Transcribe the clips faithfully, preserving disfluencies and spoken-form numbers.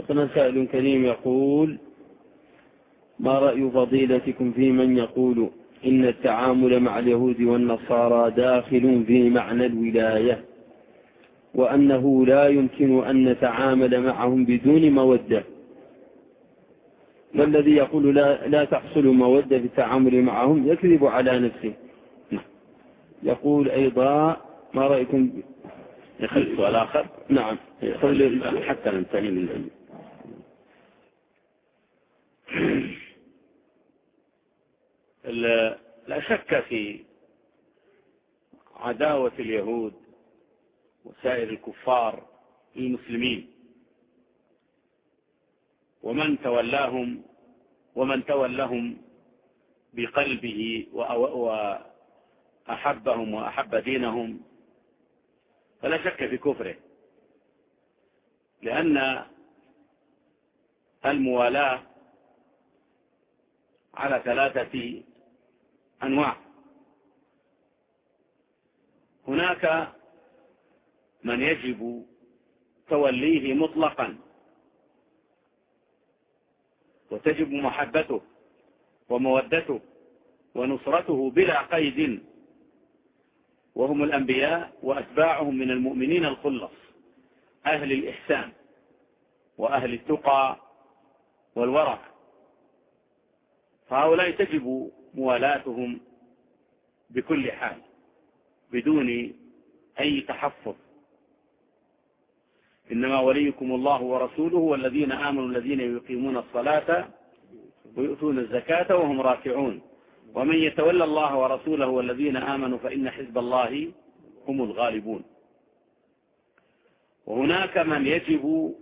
شيخنا سائل كريم يقول: ما رأي فضيلتكم في من يقول إن التعامل مع اليهود والنصارى داخل في معنى الولاية، وأنه لا يمكن أن نتعامل معهم بدون مودة، والذي يقول لا, لا تحصل مودة في التعامل معهم يكذب على نفسه. يقول أيضا: ما رأيكم؟ يخلي سؤال آخر. نعم، حتى ننتهي من لا شك في عداوة اليهود وسائر الكفار للمسلمين، ومن تولاهم ومن تولهم بقلبه وأحبهم وأحب دينهم، فلا شك في كفره، لأن الموالاة على ثلاثة أنواع. هناك من يجب توليه مطلقا وتجب محبته ومودته ونصرته بلا قيد، وهم الأنبياء وأتباعهم من المؤمنين الخلص، أهل الإحسان وأهل التقى والورع، فهؤلاء تجب موالاتهم بكل حال بدون أي تحفظ. إنما وليكم الله ورسوله والذين آمنوا الذين يقيمون الصلاة ويؤتون الزكاة وهم راكعون ومن يتولى الله ورسوله والذين آمنوا فإن حزب الله هم الغالبون. وهناك من يجب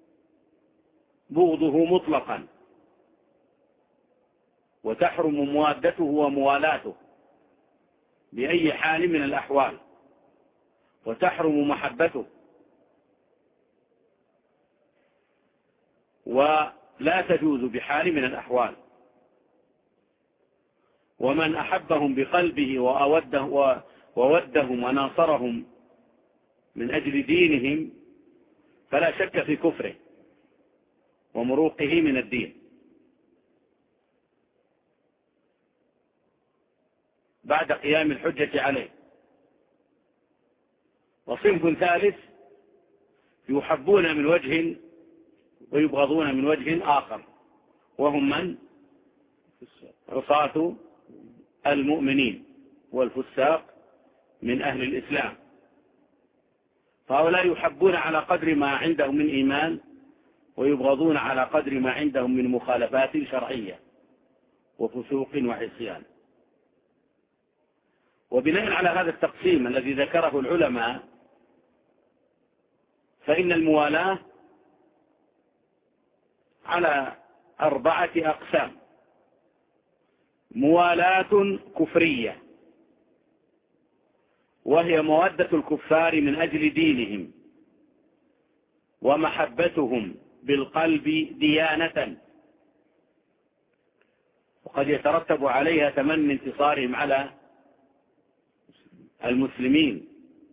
بغضه مطلقا وتحرم موادته وموالاته بأي حال من الأحوال، وتحرم محبته، ولا تجوز بحال من الأحوال. ومن أحبهم بقلبه وأوده وودهم وناصرهم من أجل دينهم فلا شك في كفره ومروقه من الدين. بعد قيام الحجة عليه. وصنف ثالث يحبون من وجه ويبغضون من وجه آخر، وهم من؟ عصاة المؤمنين والفساق من أهل الإسلام، فهؤلاء يحبون على قدر ما عندهم من إيمان ويبغضون على قدر ما عندهم من مخالفات شرعية وفسوق وعصيان. وبناء على هذا التقسيم الذي ذكره العلماء، فإن الموالاة على أربعة أقسام: موالاة كفرية، وهي مودة الكفار من أجل دينهم ومحبتهم بالقلب ديانة، وقد يترتب عليها تمني انتصارهم على المسلمين.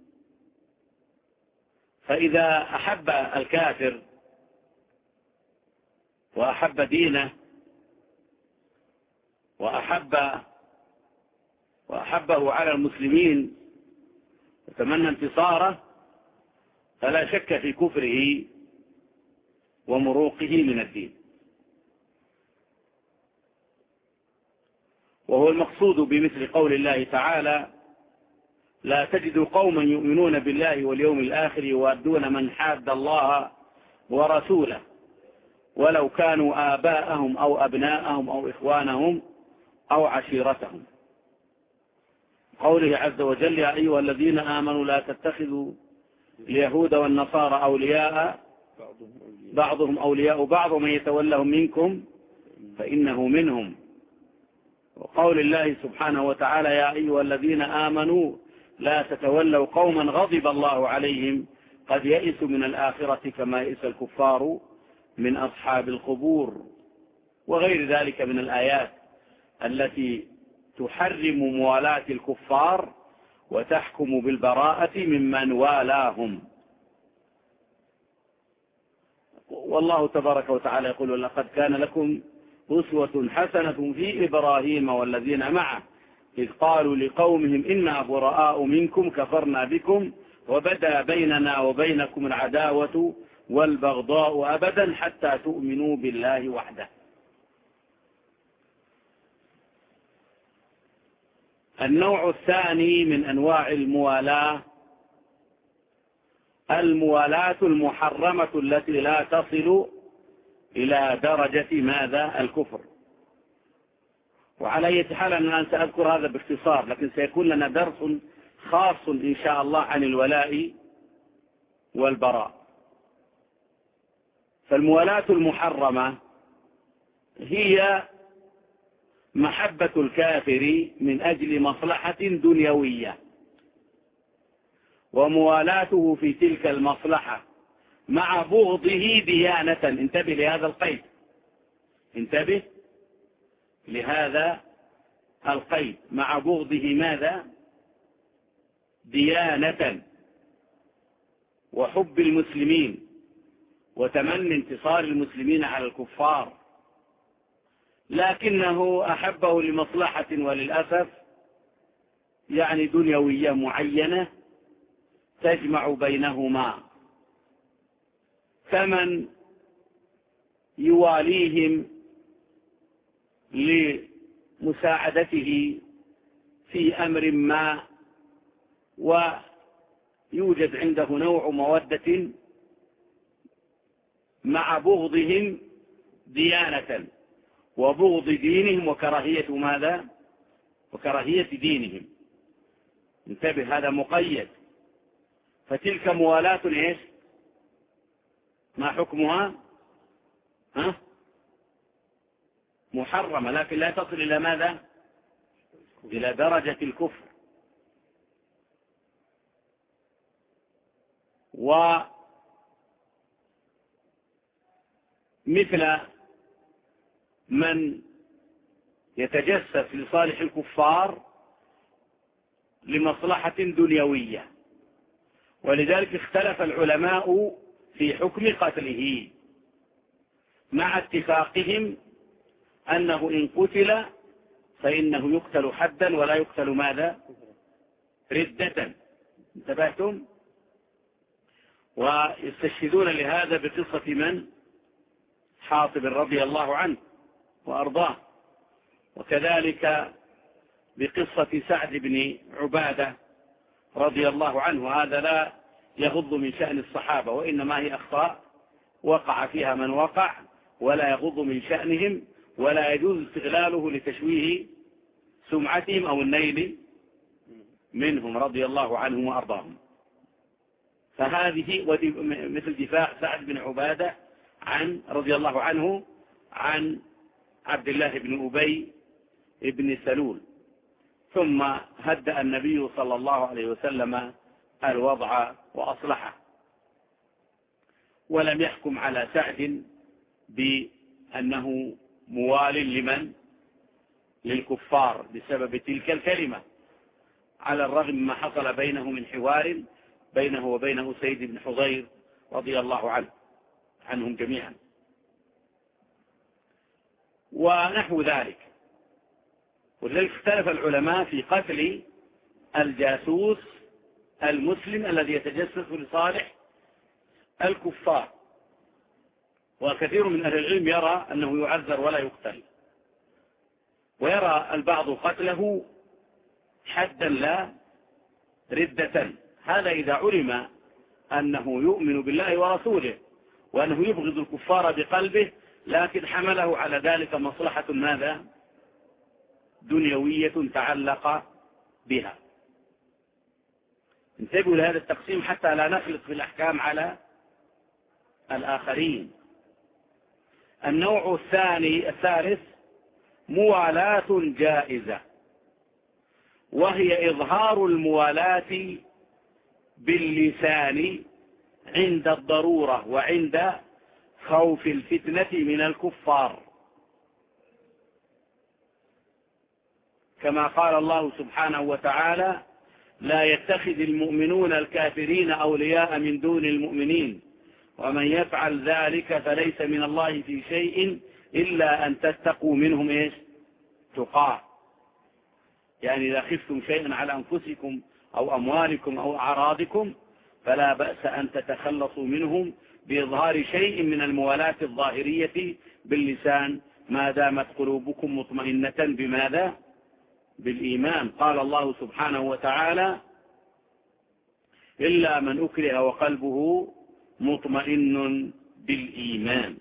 فإذا أحب الكافر وأحب دينه وأحب وأحبه على المسلمين وتمنى انتصاره، فلا شك في كفره ومروقه من الدين. وهو المقصود بمثل قول الله تعالى: لا تجد قوما يؤمنون بالله واليوم الآخر يوادون من حاد الله ورسوله ولو كانوا آباءهم أو أبناءهم أو إخوانهم أو عشيرتهم. قوله عز وجل: يا أيها الذين آمنوا لا تتخذوا اليهود والنصارى أولياء بعضهم أولياء بعض ومن يتولهم منكم فإنه منهم. وقول الله سبحانه وتعالى: يا أيها الذين آمنوا لا تتولوا قوما غضب الله عليهم قد يئسوا من الآخرة كما يئس الكفار من أصحاب القبور. وغير ذلك من الآيات التي تحرم موالاة الكفار وتحكم بالبراءة ممن والاهم. والله تبارك وتعالى يقول لقد كان لكم أسوة حسنة في إبراهيم والذين معه إذ قالوا لقومهم إنا براء منكم كفرنا بكم وبدا بيننا وبينكم العداوة والبغضاء أبدا حتى تؤمنوا بالله وحده. النوع الثاني من أنواع الموالاة الموالاة المحرمة التي لا تصل إلى درجة ماذا؟ الكفر. وعلى أي حال أنا سأذكر هذا باختصار، لكن سيكون لنا درس خاص إن شاء الله عن الولاء والبراء. فالموالاة المحرمة هي محبة الكافر من أجل مصلحة دنيوية، وموالاته في تلك المصلحة مع بغضه ديانة. انتبه لهذا القيد، انتبه لهذا القيد، مع بغضه ماذا؟ ديانة، وحب المسلمين وتمني انتصار المسلمين على الكفار، لكنه أحبه لمصلحة وللأسف يعني دنيوية معينة تجمع بينهما. فمن يواليهم لمساعدته في أمر ما ويوجد عنده نوع مودة مع بغضهم ديانة وبغض دينهم وكراهية ماذا؟ وكراهية دينهم. انتبه، هذا مقيد. فتلك موالاة ايش؟ ما حكمها؟ ها؟ محرمة، لكن لا تصل إلى ماذا؟ إلى درجة الكفر. ومثل من يتجسس لصالح الكفار لمصلحة دنيوية، ولذلك اختلف العلماء في حكم قتله، مع اتفاقهم أنه إن قتل فإنه يقتل حدا ولا يقتل ماذا؟ ردة. انتبهتم؟ ويستشهدون لهذا بقصة من؟ حاطب رضي الله عنه وأرضاه، وكذلك بقصة سعد بن عبادة رضي الله عنه. هذا لا يغض من شأن الصحابة، وإنما هي أخطاء وقع فيها من وقع، ولا يغض من شأنهم، ولا يجوز استغلاله لتشويه سمعتهم أو النيل منهم رضي الله عنهم وأرضاهم. فهذه مثل دفاع سعد بن عبادة عن رضي الله عنه عن عبد الله بن أبي بن سلول. ثم هدأ النبي صلى الله عليه وسلم الوضع وأصلحه، ولم يحكم على سعد بأنه موال لمن؟ للكفار بسبب تلك الكلمة، على الرغم مما حصل بينه من حوار بينه وبين أسيد بن حضير رضي الله عنه عنهم جميعا ونحو ذلك. ولذلك اختلف العلماء في قتل الجاسوس المسلم الذي يتجسس لصالح الكفار، وكثير من أهل العلم يرى أنه يعذر ولا يقتل، ويرى البعض قتله حدا لا ردة. هذا إذا علم أنه يؤمن بالله ورسوله وأنه يبغض الكفار بقلبه، لكن حمله على ذلك مصلحة ماذا؟ دنيوية تعلق بها. انتبهوا لهذا التقسيم حتى لا نخلط في الأحكام على الآخرين. النوع الثاني الثالث موالاة جائزة، وهي إظهار الموالاة باللسان عند الضرورة وعند خوف الفتنة من الكفار، كما قال الله سبحانه وتعالى: لا يتخذ المؤمنون الكافرين أولياء من دون المؤمنين ومن يفعل ذلك فليس من الله في شيء إلا أن تتقوا منهم إيش تقاه. يعني إذا خفتم شيئا على أنفسكم أو أموالكم أو أعراضكم فلا بأس أن تتخلصوا منهم بإظهار شيء من الموالاة الظاهرية باللسان ما دامت قلوبكم مطمئنة بماذا؟ بالإيمان. قال الله سبحانه وتعالى إلا من أكره وقلبه مطمئن بالإيمان.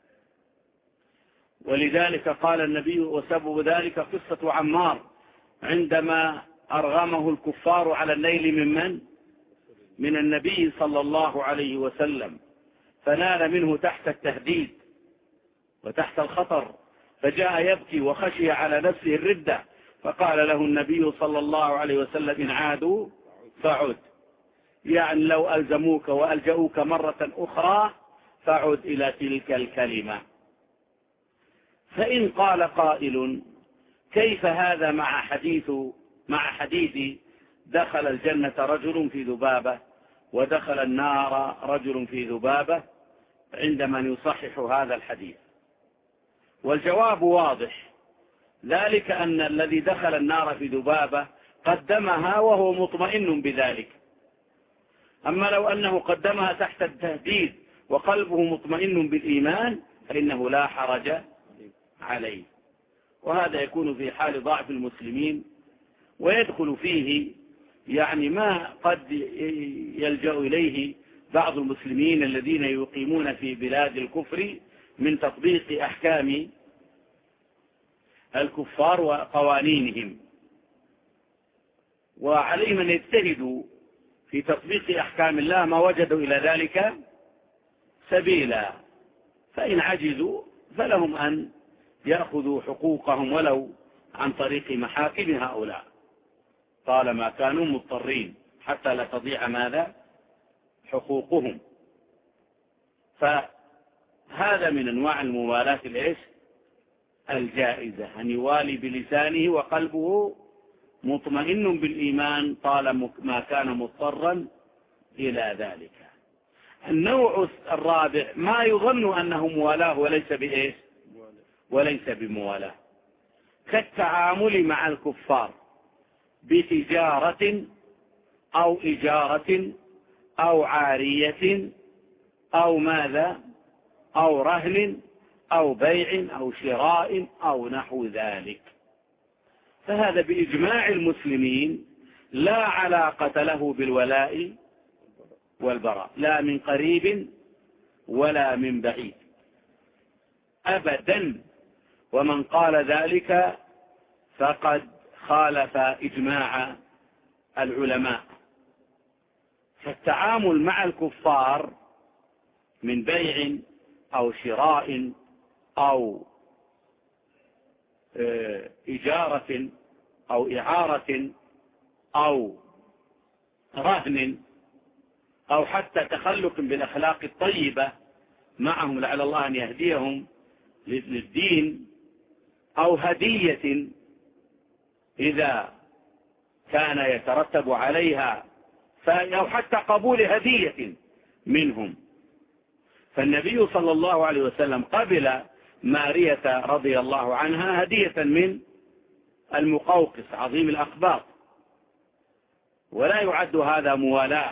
ولذلك قال النبي وسبب ذلك قصة عمار عندما أرغمه الكفار على النيل من من؟ من النبي صلى الله عليه وسلم، فنال منه تحت التهديد وتحت الخطر، فجاء يبكي وخشي على نفسه الردة، فقال له النبي صلى الله عليه وسلم إن عادوا فعد، يعني لو ألزموك وألجأوك مرة أخرى فعد إلى تلك الكلمة. فإن قال قائل كيف هذا مع حديث مع حديث دخل الجنة رجل في ذبابة ودخل النار رجل في ذبابة عند من يصحح هذا الحديث؟ والجواب واضح، ذلك أن الذي دخل النار في ذبابة قدمها وهو مطمئن بذلك، أما لو أنه قدمها تحت التهديد وقلبه مطمئن بالإيمان فإنه لا حرج عليه. وهذا يكون في حال ضعف المسلمين، ويدخل فيه يعني ما قد يلجأ إليه بعض المسلمين الذين يقيمون في بلاد الكفر من تطبيق أحكام الكفار وقوانينهم، وعليهم أن يجتهدوا في تطبيق أحكام الله ما وجدوا إلى ذلك سبيلا، فإن عجزوا فلهم أن يأخذوا حقوقهم ولو عن طريق محاكم هؤلاء طالما كانوا مضطرين حتى لا تضيع ماذا؟ حقوقهم. فهذا من أنواع الموالاة الإيش؟ الجائزة، أن يوالي بلسانه وقلبه مطمئن بالإيمان طالما ما كان مضطرا إلى ذلك. النوع الرابع ما يظن أنه موالاه وليس بإيش؟ وليس بموالاه، كالتعامل مع الكفار بتجارة أو إجارة أو عارية أو ماذا أو رهن أو بيع أو شراء أو نحو ذلك، فهذا بإجماع المسلمين لا علاقة له بالولاء والبراء، لا من قريب ولا من بعيد أبدا. ومن قال ذلك فقد خالف إجماع العلماء. فالتعامل مع الكفار من بيع أو شراء أو إجارة أو إعارة أو رهن أو حتى تخلق بالأخلاق الطيبة معهم لعل الله أن يهديهم للدين، أو هدية إذا كان يترتب عليها، أو حتى قبول هدية منهم. فالنبي صلى الله عليه وسلم قبل مارية رضي الله عنها هدية من المقوقس عظيم الأقباط، ولا يعد هذا موالاة.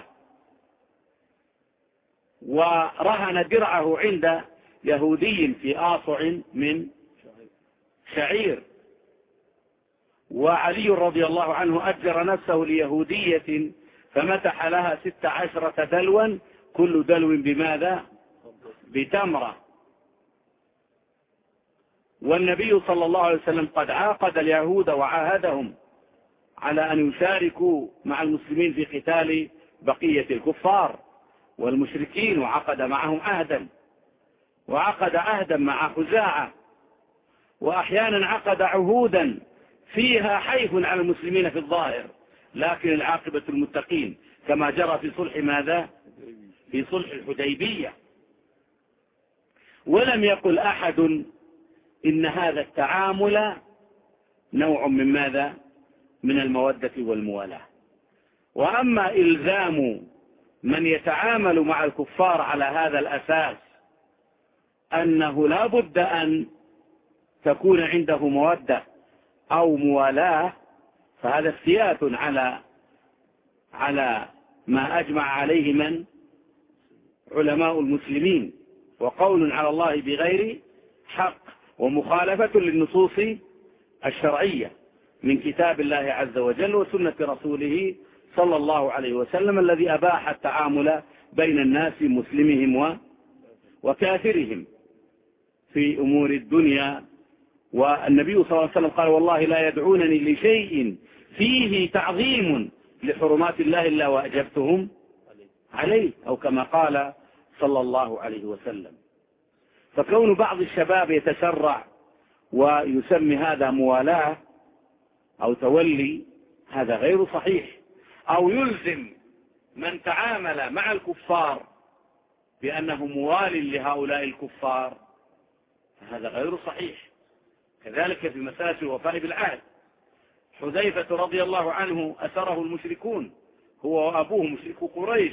ورهن درعه عند يهودي في آصع من شعير، وعلي رضي الله عنه أجر نفسه ليهودية فمتح لها ست عشرة دلوا كل دلو بماذا؟ بتمرة. والنبي صلى الله عليه وسلم قد عاقد اليهود وعاهدهم على أن يشاركوا مع المسلمين في قتال بقية الكفار والمشركين، وعقد معهم عهدا، وعقد عهدا مع خزاعة، وأحيانا عقد عهودا فيها حيف على المسلمين في الظاهر لكن العاقبة المتقين، كما جرى في صلح ماذا؟ في صلح الحديبية. ولم يقل أحد إن هذا التعامل نوع من ماذا؟ من المودة والموالاة. وأما إلزام من يتعامل مع الكفار على هذا الأساس أنه لا بد أن تكون عنده مودة أو موالاه، فهذا افتيات على على ما أجمع عليه من علماء المسلمين، وقول على الله بغير حق، ومخالفة للنصوص الشرعية من كتاب الله عز وجل وسنة رسوله صلى الله عليه وسلم الذي أباح التعامل بين الناس مسلمهم وكافرهم في أمور الدنيا. والنبي صلى الله عليه وسلم قال والله لا يدعونني لشيء فيه تعظيم لحرمات الله إلا وأجبتهم عليه، أو كما قال صلى الله عليه وسلم. فكون بعض الشباب يتسرع ويسمي هذا موالاه أو تولي هذا غير صحيح، أو يلزم من تعامل مع الكفار بأنه موال لهؤلاء الكفار، هذا غير صحيح. كذلك في مسألة الوفاء بالعهد، حذيفة رضي الله عنه أسره المشركون هو وأبوه مشركو قريش،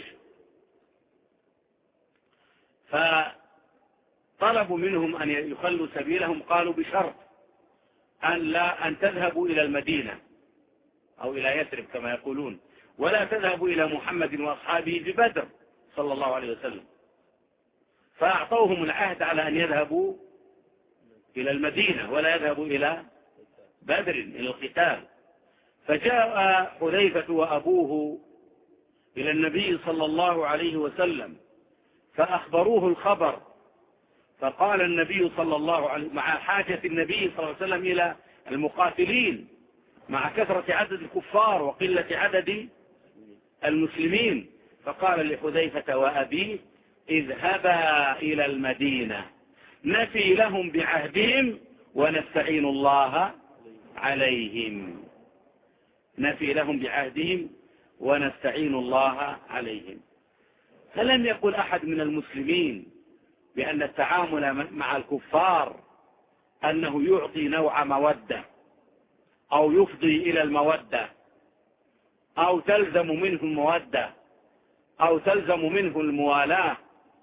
فطلبوا منهم أن يخلوا سبيلهم، قالوا بشرط أن لا أن تذهبوا إلى المدينة أو إلى يثرب كما يقولون، ولا تذهبوا إلى محمد وأصحابه ببدر صلى الله عليه وسلم. فأعطوهم العهد على أن يذهبوا إلى المدينة ولا يذهبوا إلى بدر إلى القتال. فجاء حذيفة وأبوه إلى النبي صلى الله عليه وسلم فأخبروه الخبر، فقال النبي صلى الله عليه وسلم مع حاجة النبي صلى الله عليه وسلم إلى المقاتلين مع كثرة عدد الكفار وقلة عدد المسلمين، فقال لحذيفة وأبيه اذهبا إلى المدينة نفي لهم بعهدهم ونستعين الله عليهم، نفي لهم بعهدهم ونستعين الله عليهم. فلم يقل أحد من المسلمين بأن التعامل مع الكفار أنه يعطي نوع مودة أو يفضي إلى المودة أو تلزم منه المودة أو تلزم منه الموالاة،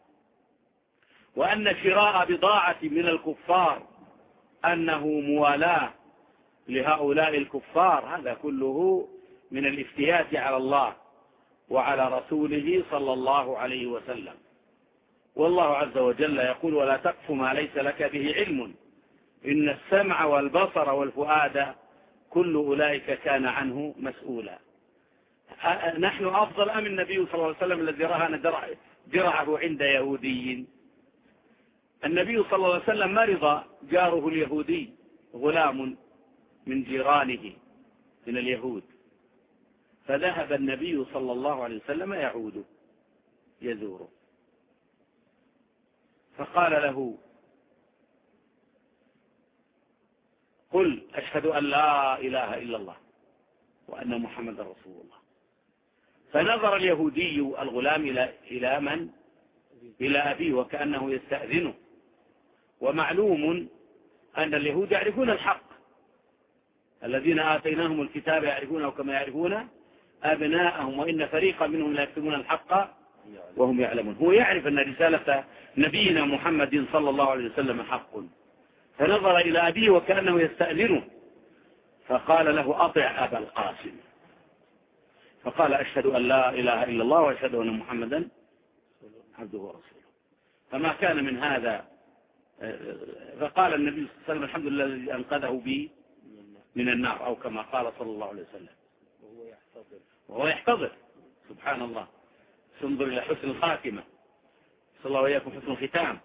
وأن شراء بضاعة من الكفار أنه موالاة لهؤلاء الكفار، هذا كله من الافتيات على الله وعلى رسوله صلى الله عليه وسلم. والله عز وجل يقول ولا تقف ما ليس لك به علم إن السمع والبصر والفؤاد كل أولئك كان عنه مسؤولا. نحن أفضل أم النبي صلى الله عليه وسلم الذي رهن درعه عند يهودي؟ النبي صلى الله عليه وسلم مرض جاره اليهودي غلام من جيرانه من اليهود، فذهب النبي صلى الله عليه وسلم يعود يزوره، فقال له قل أشهد أن لا إله إلا الله وأن محمد رسول الله. فنظر اليهودي الغلام إلى إلى من؟ إلى أبيه وكأنه يستأذنه. ومعلوم أن اليهود يعرفون الحق، الذين آتيناهم الكتاب يعرفونه كما يعرفون أبناءهم وإن فريقا منهم لا يكتمون الحق وهم يعلمون. هو يعرف أن رسالة نبينا محمد صلى الله عليه وسلم حق، فنظر إلى أبيه وكأنه يستأذنه، فقال له أطع أبا القاسم، فقال أشهد أن لا إله إلا الله وأشهد أن محمدا عبده ورسوله. فما كان من هذا، فقال النبي صلى الله عليه وسلم الحمد لله الذي أنقذه بي من النار، أو كما قال صلى الله عليه وسلم، وهو يحتضر وهو يحتضر سبحان الله. انظر إلى حسن الخاتمة، صلى الله وإياكم حسن الختام.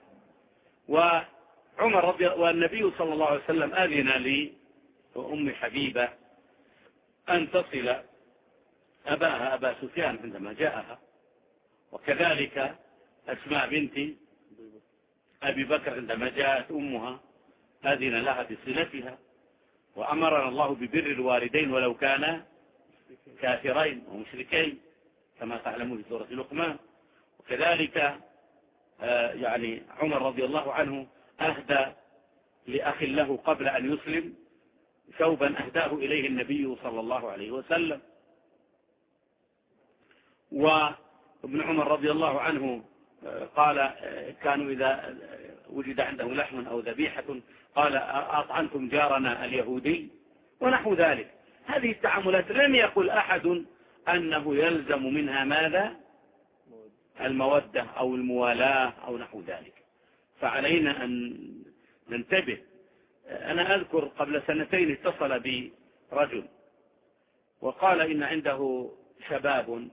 وعمر رضي والنبي صلى الله عليه وسلم أذن لي وأم حبيبة أن تصل أباها أبا سفيان عندما جاءها، وكذلك أسماء بنت أبي بكر عندما جاءت أمها أذن لها بصلتها. وأمرنا الله ببر الوالدين ولو كان كافرين ومشركين كما تعلمون في سورة لقمان. وكذلك يعني عمر رضي الله عنه أهدى لأخ له قبل أن يسلم ثوبا أهداه إليه النبي صلى الله عليه وسلم. ابن عمر رضي الله عنه قال كانوا إذا وجد عنده لحم أو ذبيحة قال أطعمتم جارنا اليهودي ونحو ذلك. هذه التعاملات لم يقل أحد أنه يلزم منها ماذا؟ المودة أو الموالاة أو نحو ذلك. فعلينا أن ننتبه. أنا أذكر قبل سنتين اتصل بي رجل وقال إن عنده شباب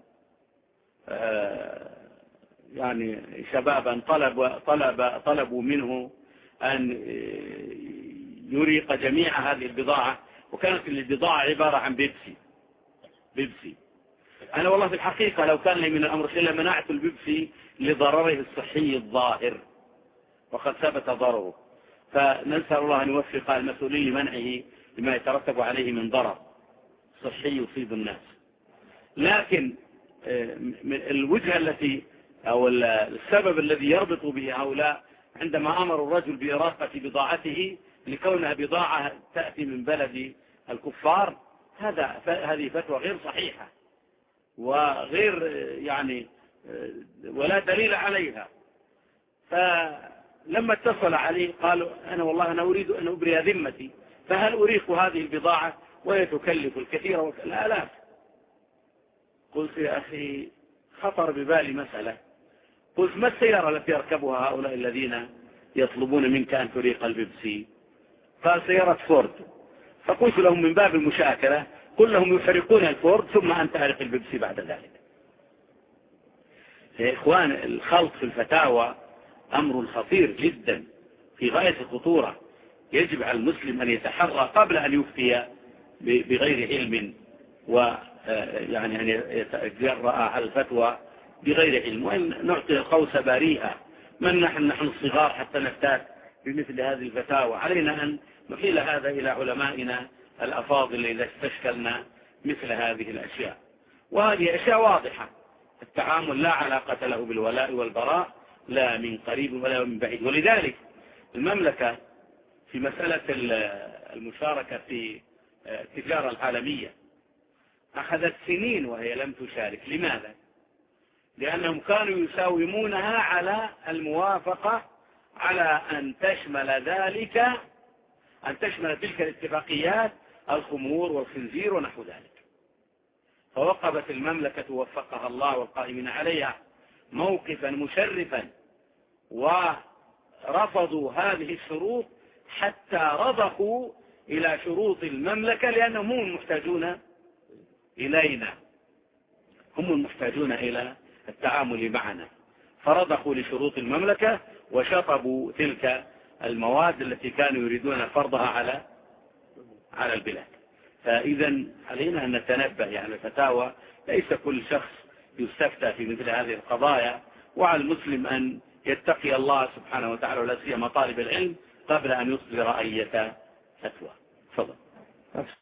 يعني شبابا طلب طلب طلبوا منه أن يريق جميع هذه البضاعة، وكانت البضاعة عبارة عن بيبسي بيبسي. أنا والله في الحقيقة لو كان لي من الأمر شيء لمنعت البيبسي لضرره الصحي الظاهر وقد ثبت ضرره. فنسأل الله أن يوفق المسؤولين لمنعه لما يترتب عليه من ضرر صحي يصيب الناس. لكن الوجهة التي أو السبب الذي يربط به هؤلاء عندما أمروا الرجل بإراقة بضاعته لكونها بضاعة تأتي من بلد الكفار، هذا هذه فتوى غير صحيحة وغير يعني ولا دليل عليها. فلما اتصل عليه قالوا أنا والله أنا أريد أن أبرئ ذمتي، فهل أريق هذه البضاعة وهي تكلف الكثير والآلاف؟ قلت يا أخي خطر ببالي مسألة، قلت ما السيارة التي يركبها هؤلاء الذين يطلبون منك أن تريق البيبسي؟ قال سيارة فورد. فقلت لهم من باب المشاكلة قل لهم يحرقون الفورد ثم أن تحرق البيبسي بعد ذلك. يا إخوان الخلط في الفتاوى أمر خطير جدا في غاية الخطورة، يجب على المسلم أن يتحرى قبل أن يفتي بغير علم ويعني أن يتجرأ على الفتوى بغير علم، وأن نعطي القوس بريئة. من نحن نحن الصغار حتى نفتات بمثل هذه الفتاوى؟ علينا أن نحيل هذا إلى علمائنا الأفاضل إذا استشكلنا مثل هذه الأشياء. وهذه أشياء واضحة، التعامل لا علاقة له بالولاء والبراء لا من قريب ولا من بعيد. ولذلك المملكة في مسألة المشاركة في التجارة العالمية أخذت سنين وهي لم تشارك. لماذا؟ لأنهم كانوا يساومونها على الموافقة على أن تشمل ذلك أن تشمل تلك الاتفاقيات الخمور والخنزير ونحو ذلك. فوقفت المملكة وفقها الله والقائمين عليها موقفا مشرفا ورفضوا هذه الشروط حتى رضخوا إلى شروط المملكة، لأنهم هم المحتاجون إلينا، هم المحتاجون إلى التعامل معنا، فرضخوا لشروط المملكة وشطبوا تلك المواد التي كانوا يريدون فرضها على على البلاد. فإذا علينا أن نتنبه، يعني الفتاوى ليس كل شخص يستفتى في مثل هذه القضايا، وعلى المسلم أن يتقي الله سبحانه وتعالى ولا سيما طالب العلم قبل أن يصدر أي فتوى. تفضل.